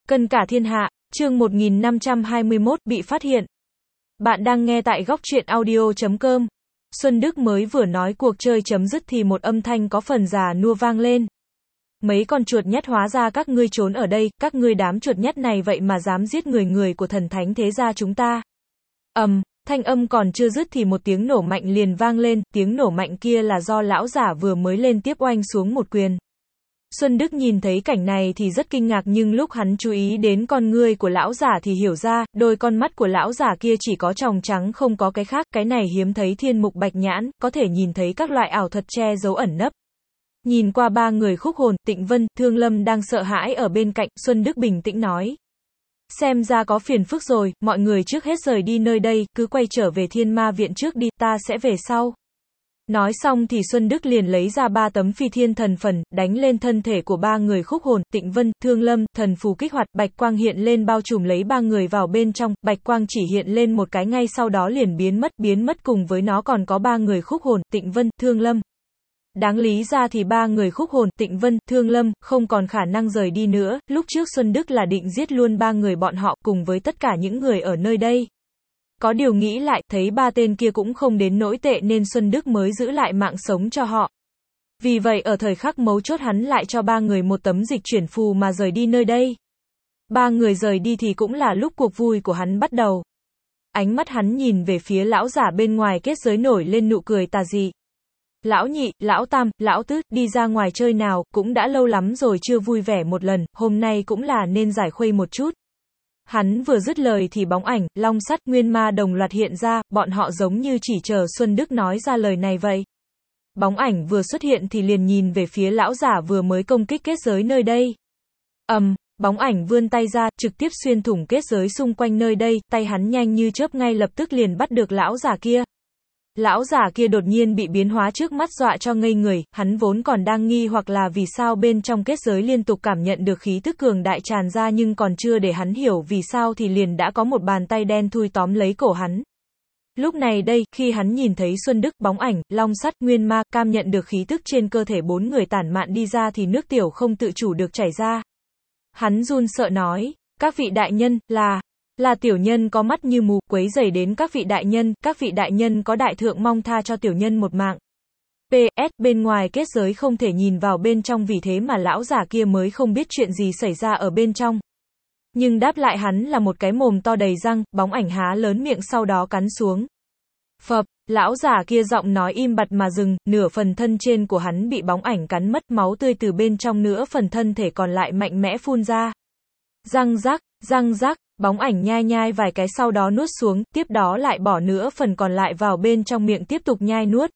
Cân cả thiên hạ, chương 1521 bị phát hiện. Bạn đang nghe tại góc truyện audio.com. Xuân Đức mới vừa nói cuộc chơi chấm dứt thì một âm thanh có phần già nua vang lên. Mấy con chuột nhắt hóa ra các ngươi trốn ở đây, các ngươi đám chuột nhắt này vậy mà dám giết người của thần thánh thế gia chúng ta. Thanh âm còn chưa dứt thì một tiếng nổ mạnh liền vang lên, tiếng nổ mạnh kia là do lão giả vừa mới lên tiếp oanh xuống một quyền. Xuân Đức nhìn thấy cảnh này thì rất kinh ngạc, nhưng lúc hắn chú ý đến con ngươi của lão giả thì hiểu ra, đôi con mắt của lão giả kia chỉ có tròng trắng không có cái khác, cái này hiếm thấy thiên mục bạch nhãn, có thể nhìn thấy các loại ảo thuật che giấu ẩn nấp. Nhìn qua ba người Khúc Hồn, Tịnh Vân, Thương Lâm đang sợ hãi ở bên cạnh, Xuân Đức bình tĩnh nói. Xem ra có phiền phức rồi, mọi người trước hết rời đi nơi đây, cứ quay trở về Thiên Ma Viện trước đi, ta sẽ về sau. Nói xong thì Xuân Đức liền lấy ra 3 tấm phi thiên thần phần, đánh lên thân thể của ba người Khúc Hồn, Tịnh Vân, Thương Lâm, thần phù kích hoạt, bạch quang hiện lên bao trùm lấy ba người vào bên trong, bạch quang chỉ hiện lên một cái ngay sau đó liền biến mất cùng với nó còn có ba người Khúc Hồn, Tịnh Vân, Thương Lâm. Đáng lý ra thì ba người Khúc Hồn, Tịnh Vân, Thương Lâm không còn khả năng rời đi nữa, lúc trước Xuân Đức là định giết luôn ba người bọn họ cùng với tất cả những người ở nơi đây. Có điều nghĩ lại, thấy ba tên kia cũng không đến nỗi tệ nên Xuân Đức mới giữ lại mạng sống cho họ. Vì vậy ở thời khắc mấu chốt hắn lại cho ba người một tấm dịch chuyển phù mà rời đi nơi đây. Ba người rời đi thì cũng là lúc cuộc vui của hắn bắt đầu. Ánh mắt hắn nhìn về phía lão giả bên ngoài kết giới nổi lên nụ cười tà dị. Lão nhị, lão tam, lão tứ, đi ra ngoài chơi nào, cũng đã lâu lắm rồi chưa vui vẻ một lần, hôm nay cũng là nên giải khuây một chút. Hắn vừa dứt lời thì bóng ảnh, long sắt, nguyên ma đồng loạt hiện ra, bọn họ giống như chỉ chờ Xuân Đức nói ra lời này vậy. Bóng ảnh vừa xuất hiện thì liền nhìn về phía lão giả vừa mới công kích kết giới nơi đây. Bóng ảnh vươn tay ra, trực tiếp xuyên thủng kết giới xung quanh nơi đây, tay hắn nhanh như chớp ngay lập tức liền bắt được lão giả kia. Lão giả kia đột nhiên bị biến hóa trước mắt dọa cho ngây người, hắn vốn còn đang nghi hoặc là vì sao bên trong kết giới liên tục cảm nhận được khí tức cường đại tràn ra, nhưng còn chưa để hắn hiểu vì sao thì liền đã có một bàn tay đen thui tóm lấy cổ hắn. Lúc này đây, khi hắn nhìn thấy Xuân Đức, bóng ảnh, long sắt, nguyên ma, cảm nhận được khí tức trên cơ thể bốn người tản mạn đi ra thì nước tiểu không tự chủ được chảy ra. Hắn run sợ nói, các vị đại nhân, là tiểu nhân có mắt như mù, quấy rầy đến các vị đại nhân có đại thượng mong tha cho tiểu nhân một mạng. PS, bên ngoài kết giới không thể nhìn vào bên trong, vì thế mà lão giả kia mới không biết chuyện gì xảy ra ở bên trong. Nhưng đáp lại hắn là một cái mồm to đầy răng, bóng ảnh há lớn miệng sau đó cắn xuống. Phập, lão giả kia giọng nói im bặt mà dừng, nửa phần thân trên của hắn bị bóng ảnh cắn mất, máu tươi từ bên trong nửa phần thân thể còn lại mạnh mẽ phun ra. Răng rắc, bóng ảnh nhai vài cái sau đó nuốt xuống, tiếp đó lại bỏ nửa phần còn lại vào bên trong miệng tiếp tục nhai nuốt.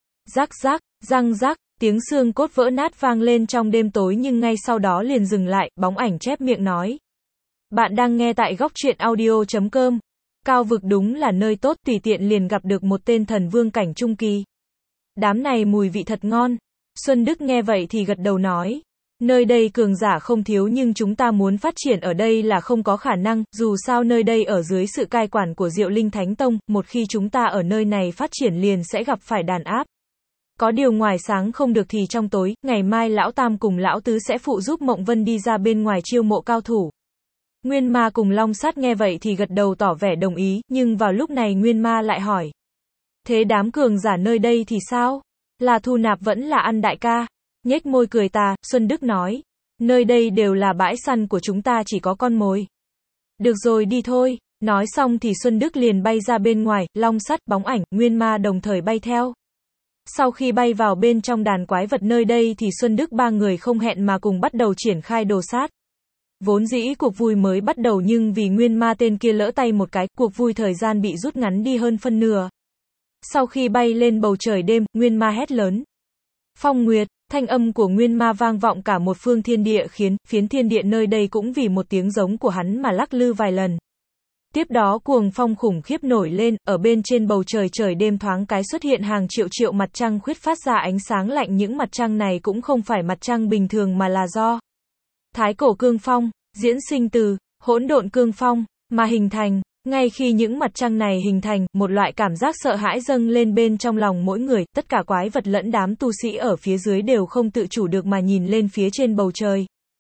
Răng rắc, tiếng xương cốt vỡ nát vang lên trong đêm tối nhưng ngay sau đó liền dừng lại, bóng ảnh chép miệng nói. Bạn đang nghe tại góc truyện audio.com. Cao vực đúng là nơi tốt, tùy tiện liền gặp được một tên thần vương cảnh trung kỳ. Đám này mùi vị thật ngon. Xuân Đức nghe vậy thì gật đầu nói. Nơi đây cường giả không thiếu nhưng chúng ta muốn phát triển ở đây là không có khả năng, dù sao nơi đây ở dưới sự cai quản của Diệu Linh Thánh Tông, một khi chúng ta ở nơi này phát triển liền sẽ gặp phải đàn áp. Có điều ngoài sáng không được thì trong tối, ngày mai lão tam cùng lão tứ sẽ phụ giúp Mộng Vân đi ra bên ngoài chiêu mộ cao thủ. Nguyên ma cùng long sát nghe vậy thì gật đầu tỏ vẻ đồng ý, nhưng vào lúc này Nguyên ma lại hỏi. Thế đám cường giả nơi đây thì sao? Là thu nạp vẫn là ăn đại ca? Nhếch môi cười tà, Xuân Đức nói. Nơi đây đều là bãi săn của chúng ta, chỉ có con mồi. Được rồi đi thôi. Nói xong thì Xuân Đức liền bay ra bên ngoài, long sắt, bóng ảnh, nguyên ma đồng thời bay theo. Sau khi bay vào bên trong đàn quái vật nơi đây thì Xuân Đức ba người không hẹn mà cùng bắt đầu triển khai đồ sát. Vốn dĩ cuộc vui mới bắt đầu nhưng vì nguyên ma tên kia lỡ tay một cái, cuộc vui thời gian bị rút ngắn đi hơn phân nửa. Sau khi bay lên bầu trời đêm, nguyên ma hét lớn. Phong Nguyệt, thanh âm của nguyên ma vang vọng cả một phương thiên địa khiến phiến thiên địa nơi đây cũng vì một tiếng giống của hắn mà lắc lư vài lần. Tiếp đó cuồng phong khủng khiếp nổi lên, ở bên trên bầu trời đêm thoáng cái xuất hiện hàng triệu mặt trăng khuyết phát ra ánh sáng lạnh, những mặt trăng này cũng không phải mặt trăng bình thường mà là do Thái cổ cương phong, diễn sinh từ hỗn độn cương phong mà hình thành. Ngay khi những mặt trăng này hình thành, một loại cảm giác sợ hãi dâng lên bên trong lòng mỗi người, tất cả quái vật lẫn đám tu sĩ ở phía dưới đều không tự chủ được mà nhìn lên phía trên bầu trời.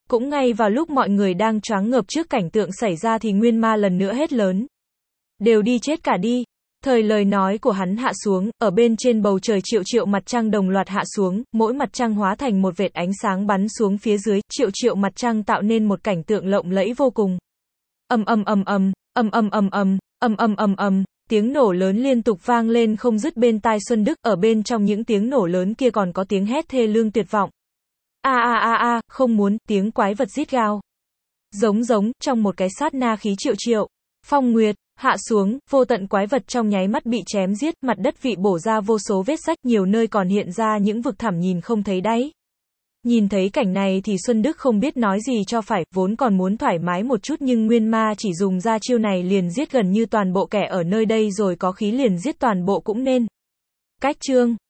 Cũng ngay vào lúc mọi người đang choáng ngợp trước cảnh tượng xảy ra thì Nguyên Ma lần nữa hét lớn. Đều đi chết cả đi. Thời lời nói của hắn hạ xuống, ở bên trên bầu trời triệu triệu mặt trăng đồng loạt hạ xuống, mỗi mặt trăng hóa thành một vệt ánh sáng bắn xuống phía dưới, triệu triệu mặt trăng tạo nên một cảnh tượng lộng lẫy vô cùng. Ầm ầm ầm ầm, ầm ầm ầm ầm, ầm ầm ầm ầm, tiếng nổ lớn liên tục vang lên không dứt bên tai Xuân Đức, ở bên trong những tiếng nổ lớn kia còn có tiếng hét thê lương tuyệt vọng. A a a a, không muốn, tiếng quái vật rít gào. Giống, trong một cái sát na khí triệu triệu, phong nguyệt hạ xuống, vô tận quái vật trong nháy mắt bị chém giết, mặt đất vị bổ ra vô số vết rách, nhiều nơi còn hiện ra những vực thẳm nhìn không thấy đáy. Nhìn thấy cảnh này thì Xuân Đức không biết nói gì cho phải, vốn còn muốn thoải mái một chút nhưng Nguyên Ma chỉ dùng ra chiêu này liền giết gần như toàn bộ kẻ ở nơi đây rồi có khí liền giết toàn bộ cũng nên. Cách chương